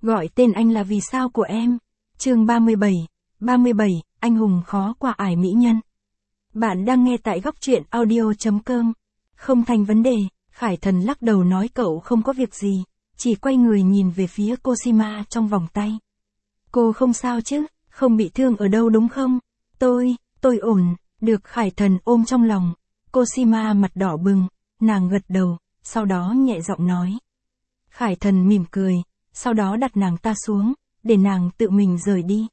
Gọi tên anh là vì sao của em. Chương 37, anh hùng khó qua ải mỹ nhân. Bạn đang nghe tại góc truyện audio.com. Không thành vấn đề, Khải Thần lắc đầu nói cậu không có việc gì, chỉ quay người nhìn về phía Cosima trong vòng tay. Cô không sao chứ, không bị thương ở đâu đúng không? Tôi ổn, được Khải Thần ôm trong lòng. Cosima mặt đỏ bừng, nàng gật đầu, sau đó nhẹ giọng nói. Khải Thần mỉm cười, sau đó đặt nàng ta xuống, để nàng tự mình rời đi.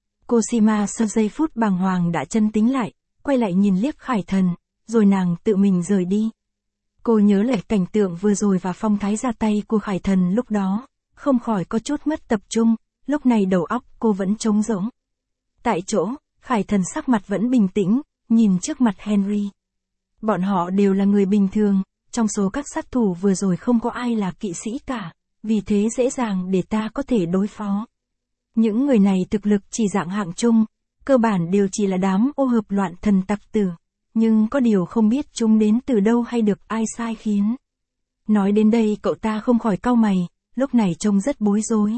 Cosima sau giây phút bàng hoàng đã chân tính lại, quay lại nhìn liếc Khải Thần, rồi nàng tự mình rời đi. Cô nhớ lại cảnh tượng vừa rồi và phong thái ra tay của Khải Thần lúc đó, không khỏi có chút mất tập trung, lúc này đầu óc cô vẫn trống rỗng. Tại chỗ, Khải Thần sắc mặt vẫn bình tĩnh, nhìn trước mặt Henry. Bọn họ đều là người bình thường, trong số các sát thủ vừa rồi không có ai là kỵ sĩ cả, vì thế dễ dàng để ta có thể đối phó. Những người này thực lực chỉ dạng hạng trung, cơ bản đều chỉ là đám ô hợp loạn thần tặc tử, nhưng có điều không biết chúng đến từ đâu hay được ai sai khiến. Nói đến đây cậu ta không khỏi cau mày, lúc này trông rất bối rối.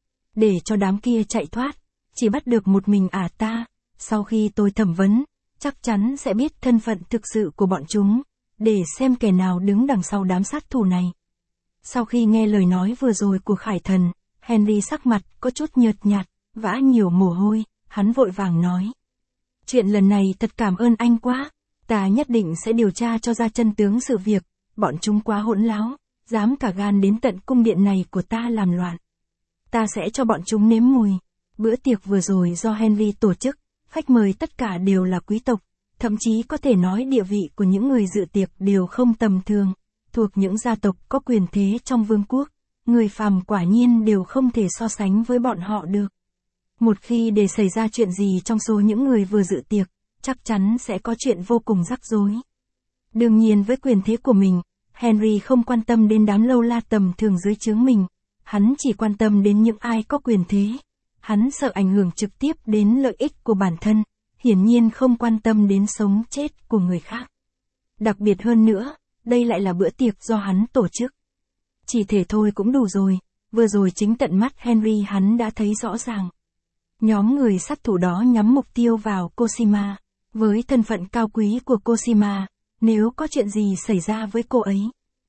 Để cho đám kia chạy thoát, chỉ bắt được một mình ta, sau khi tôi thẩm vấn, chắc chắn sẽ biết thân phận thực sự của bọn chúng, để xem kẻ nào đứng đằng sau đám sát thủ này. Sau khi nghe lời nói vừa rồi của Khải Thần, Henry sắc mặt có chút nhợt nhạt, vã nhiều mồ hôi, hắn vội vàng nói. Chuyện lần này thật cảm ơn anh quá, ta nhất định sẽ điều tra cho ra chân tướng sự việc, bọn chúng quá hỗn láo, dám cả gan đến tận cung điện này của ta làm loạn. Ta sẽ cho bọn chúng nếm mùi. Bữa tiệc vừa rồi do Henry tổ chức, khách mời tất cả đều là quý tộc, thậm chí có thể nói địa vị của những người dự tiệc đều không tầm thường, thuộc những gia tộc có quyền thế trong vương quốc, người phàm quả nhiên đều không thể so sánh với bọn họ được. Một khi để xảy ra chuyện gì trong số những người vừa dự tiệc, chắc chắn sẽ có chuyện vô cùng rắc rối. Đương nhiên với quyền thế của mình, Henry không quan tâm đến đám lâu la tầm thường dưới trướng mình, hắn chỉ quan tâm đến những ai có quyền thế. Hắn sợ ảnh hưởng trực tiếp đến lợi ích của bản thân, hiển nhiên không quan tâm đến sống chết của người khác. Đặc biệt hơn nữa, đây lại là bữa tiệc do hắn tổ chức. Chỉ thể thôi cũng đủ rồi, vừa rồi chính tận mắt Henry hắn đã thấy rõ ràng. Nhóm người sát thủ đó nhắm mục tiêu vào Cosima, với thân phận cao quý của Cosima, nếu có chuyện gì xảy ra với cô ấy.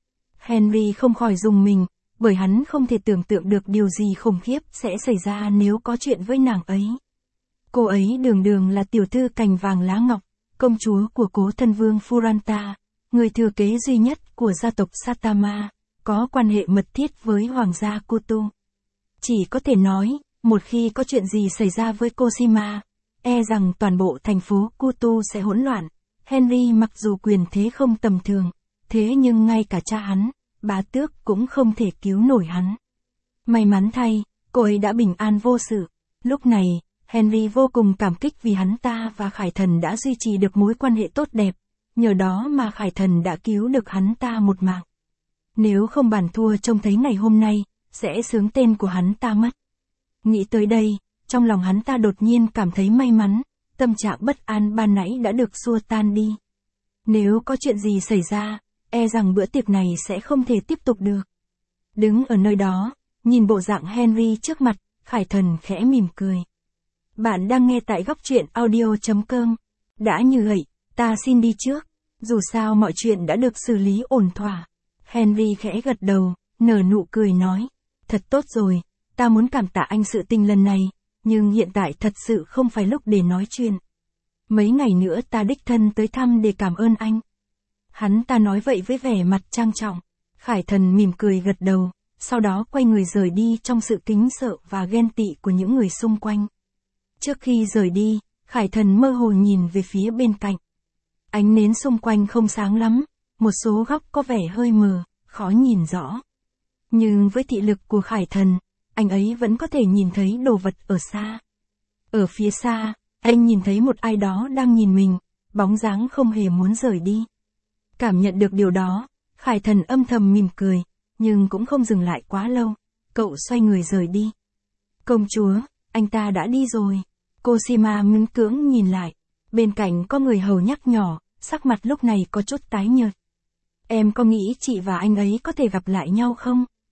Henry không khỏi rùng mình, bởi hắn không thể tưởng tượng được điều gì khủng khiếp sẽ xảy ra nếu có chuyện với nàng ấy. Cô ấy đường đường là tiểu thư cành vàng lá ngọc, công chúa của cố thân vương Furanta, người thừa kế duy nhất của gia tộc Satama, có quan hệ mật thiết với hoàng gia Kutu. Chỉ có thể nói, một khi có chuyện gì xảy ra với Cosima, e rằng toàn bộ thành phố Kutu sẽ hỗn loạn. Henry mặc dù quyền thế không tầm thường, thế nhưng ngay cả cha hắn, bá tước cũng không thể cứu nổi hắn. May mắn thay, cô ấy đã bình an vô sự. Lúc này, Henry vô cùng cảm kích vì hắn ta và Khải Thần đã duy trì được mối quan hệ tốt đẹp, nhờ đó mà Khải Thần đã cứu được hắn ta một mạng. Nếu không bàn thua trông thấy ngày hôm nay, sẽ xướng tên của hắn ta mất. Nghĩ tới đây, trong lòng hắn ta đột nhiên cảm thấy may mắn, tâm trạng bất an ban nãy đã được xua tan đi. Nếu có chuyện gì xảy ra, e rằng bữa tiệc này sẽ không thể tiếp tục được. Đứng ở nơi đó, nhìn bộ dạng Henry trước mặt, Khải Thần khẽ mỉm cười. Bạn đang nghe tại góc truyện audio.com. Đã như vậy, ta xin đi trước, dù sao mọi chuyện đã được xử lý ổn thỏa. Henry khẽ gật đầu, nở nụ cười nói. Thật tốt rồi, ta muốn cảm tạ anh sự tình lần này, nhưng hiện tại thật sự không phải lúc để nói chuyện. Mấy ngày nữa ta đích thân tới thăm để cảm ơn anh. Hắn ta nói vậy với vẻ mặt trang trọng. Khải Thần mỉm cười gật đầu, sau đó quay người rời đi trong sự kính sợ và ghen tị của những người xung quanh. Trước khi rời đi, Khải Thần mơ hồ nhìn về phía bên cạnh. Ánh nến xung quanh không sáng lắm, một số góc có vẻ hơi mờ, khó nhìn rõ. Nhưng với thị lực của Khải Thần, anh ấy vẫn có thể nhìn thấy đồ vật ở xa. Ở phía xa, anh nhìn thấy một ai đó đang nhìn mình, bóng dáng không hề muốn rời đi. Cảm nhận được điều đó, Khải Thần âm thầm mỉm cười, nhưng cũng không dừng lại quá lâu, cậu xoay người rời đi. Công chúa, anh ta đã đi rồi. Cosima miễn cưỡng nhìn lại, bên cạnh có người hầu nhắc nhỏ, sắc mặt lúc này có chút tái nhợt. Em có nghĩ chị và anh ấy có thể gặp lại nhau không?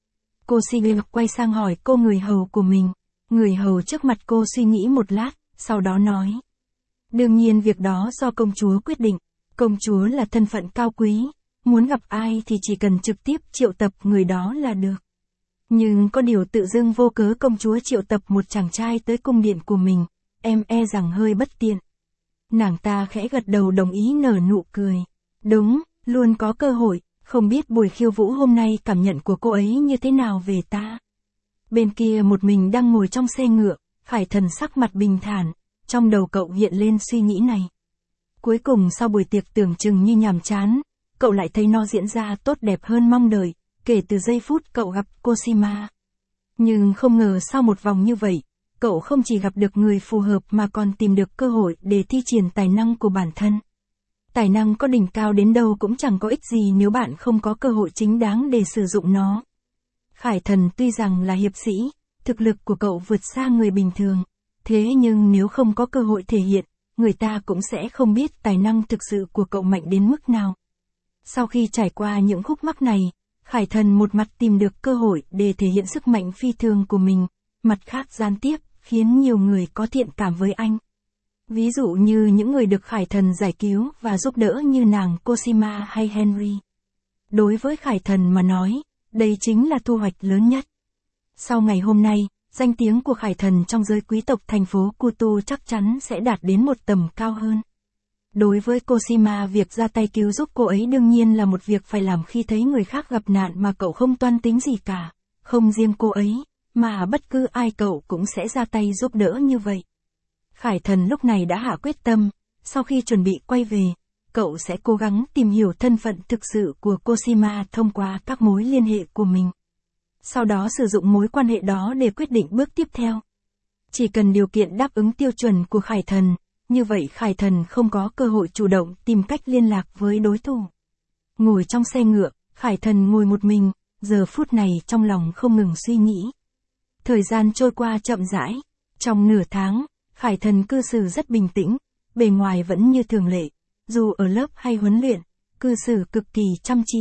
Cô Sige quay sang hỏi cô người hầu của mình. Người hầu trước mặt cô suy nghĩ một lát, sau đó nói. Đương nhiên việc đó do công chúa quyết định. Công chúa là thân phận cao quý, muốn gặp ai thì chỉ cần trực tiếp triệu tập người đó là được. Nhưng có điều tự dưng vô cớ công chúa triệu tập một chàng trai tới cung điện của mình, em e rằng hơi bất tiện. Nàng ta khẽ gật đầu đồng ý nở nụ cười. Đúng, luôn có cơ hội, không biết buổi khiêu vũ hôm nay cảm nhận của cô ấy như thế nào về ta. Bên kia một mình đang ngồi trong xe ngựa, Khải Thần sắc mặt bình thản, trong đầu cậu hiện lên suy nghĩ này. Cuối cùng sau buổi tiệc tưởng chừng như nhàm chán, cậu lại thấy nó diễn ra tốt đẹp hơn mong đợi, kể từ giây phút cậu gặp Cosima. Nhưng không ngờ sau một vòng như vậy, cậu không chỉ gặp được người phù hợp mà còn tìm được cơ hội để thi triển tài năng của bản thân. Tài năng có đỉnh cao đến đâu cũng chẳng có ích gì nếu bạn không có cơ hội chính đáng để sử dụng nó. Khải Thần tuy rằng là hiệp sĩ, thực lực của cậu vượt xa người bình thường, thế nhưng nếu không có cơ hội thể hiện, người ta cũng sẽ không biết tài năng thực sự của cậu mạnh đến mức nào. Sau khi trải qua những khúc mắc này, Khải Thần một mặt tìm được cơ hội để thể hiện sức mạnh phi thường của mình, mặt khác gián tiếp, khiến nhiều người có thiện cảm với anh. Ví dụ như những người được Khải Thần giải cứu và giúp đỡ như nàng Cosima hay Henry. Đối với Khải Thần mà nói, đây chính là thu hoạch lớn nhất. Sau ngày hôm nay, danh tiếng của Khải Thần trong giới quý tộc thành phố Kutu chắc chắn sẽ đạt đến một tầm cao hơn. Đối với Cosima, việc ra tay cứu giúp cô ấy đương nhiên là một việc phải làm khi thấy người khác gặp nạn mà cậu không toan tính gì cả. Không riêng cô ấy, mà bất cứ ai cậu cũng sẽ ra tay giúp đỡ như vậy. Khải Thần lúc này đã hạ quyết tâm, sau khi chuẩn bị quay về, cậu sẽ cố gắng tìm hiểu thân phận thực sự của Cosima thông qua các mối liên hệ của mình. Sau đó sử dụng mối quan hệ đó để quyết định bước tiếp theo. Chỉ cần điều kiện đáp ứng tiêu chuẩn của Khải Thần, như vậy Khải Thần không có cơ hội chủ động tìm cách liên lạc với đối thủ. Ngồi trong xe ngựa, Khải Thần ngồi một mình, giờ phút này trong lòng không ngừng suy nghĩ. Thời gian trôi qua chậm rãi, trong nửa tháng, Khải Thần cư xử rất bình tĩnh, bề ngoài vẫn như thường lệ, dù ở lớp hay huấn luyện, cư xử cực kỳ chăm chỉ.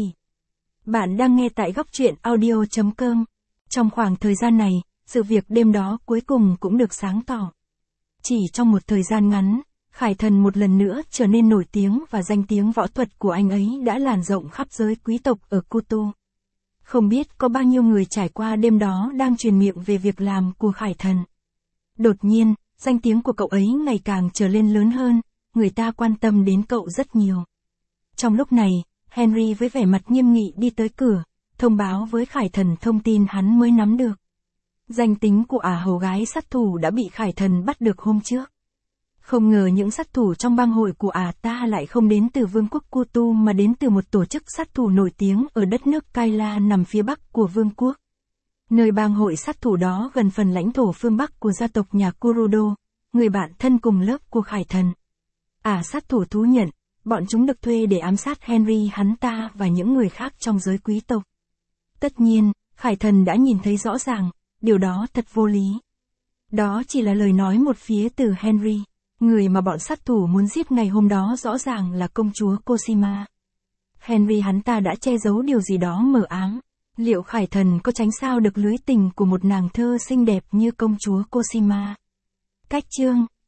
Bạn đang nghe tại góc truyện audio.com. Trong khoảng thời gian này, sự việc đêm đó cuối cùng cũng được sáng tỏ. Chỉ trong một thời gian ngắn, Khải Thần một lần nữa trở nên nổi tiếng và danh tiếng võ thuật của anh ấy đã lan rộng khắp giới quý tộc ở Kutu. Không biết có bao nhiêu người trải qua đêm đó đang truyền miệng về việc làm của Khải Thần. Đột nhiên, danh tiếng của cậu ấy ngày càng trở lên lớn hơn, người ta quan tâm đến cậu rất nhiều. Trong lúc này, Henry với vẻ mặt nghiêm nghị đi tới cửa, thông báo với Khải Thần thông tin hắn mới nắm được. Danh tính của hầu gái sát thủ đã bị Khải Thần bắt được hôm trước. Không ngờ những sát thủ trong bang hội của ta lại không đến từ vương quốc Kutu mà đến từ một tổ chức sát thủ nổi tiếng ở đất nước Kaila nằm phía bắc của vương quốc. Nơi bang hội sát thủ đó gần phần lãnh thổ phương bắc của gia tộc nhà Kurudo, người bạn thân cùng lớp của Khải Thần. Sát thủ thú nhận, bọn chúng được thuê để ám sát Henry hắn ta và những người khác trong giới quý tộc. Tất nhiên, Khải Thần đã nhìn thấy rõ ràng, điều đó thật vô lý. Đó chỉ là lời nói một phía từ Henry, người mà bọn sát thủ muốn giết ngày hôm đó rõ ràng là công chúa Cosima. Henry hắn ta đã che giấu điều gì đó mờ ám. Liệu Khải Thần có tránh sao được lưới tình của một nàng thơ xinh đẹp như công chúa Cosima? Cách chương